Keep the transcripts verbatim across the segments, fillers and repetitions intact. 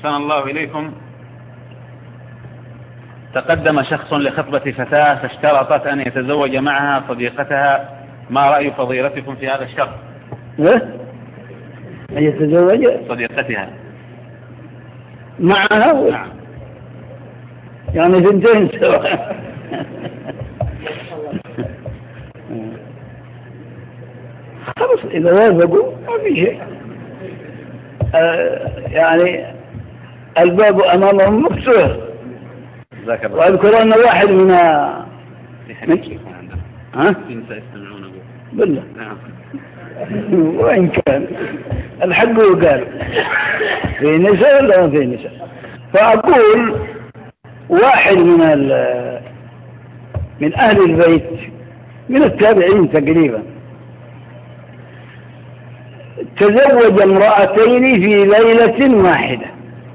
أحسن الله إليكم. تقدم شخص لخطبة فتاة فاشترطت أن يتزوج معها صديقتها، ما رأي فضيلتكم في هذا الشرط؟ أن يتزوج صديقتها معها؟ نعم. يعني ثنتين سواء. خلاص إذا وافقوا ما في شيء. آه يعني الباب أمامهم مفتوح. وأذكر أن واحد من من ها يستمعون بالله نعم وإن كان الحق وقال في نساء ولا ما في نساء. فأقول واحد من من أهل البيت من التابعين تقريبا تزوج امرأتين في ليلة واحدة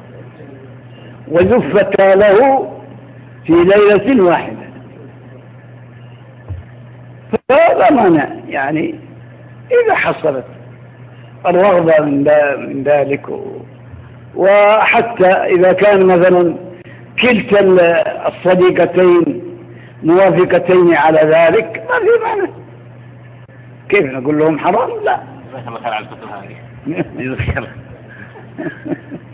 وزفتا له في ليلة واحدة، فلا مانع يعني إذا حصلت الرغبة من ذلك، وحتى إذا كان مثلا كلتا الصديقتين موافقتين على ذلك ما في معنى. كيف نقول لهم حرام؟ لا. جزاك الله خير على الفتوى هذه.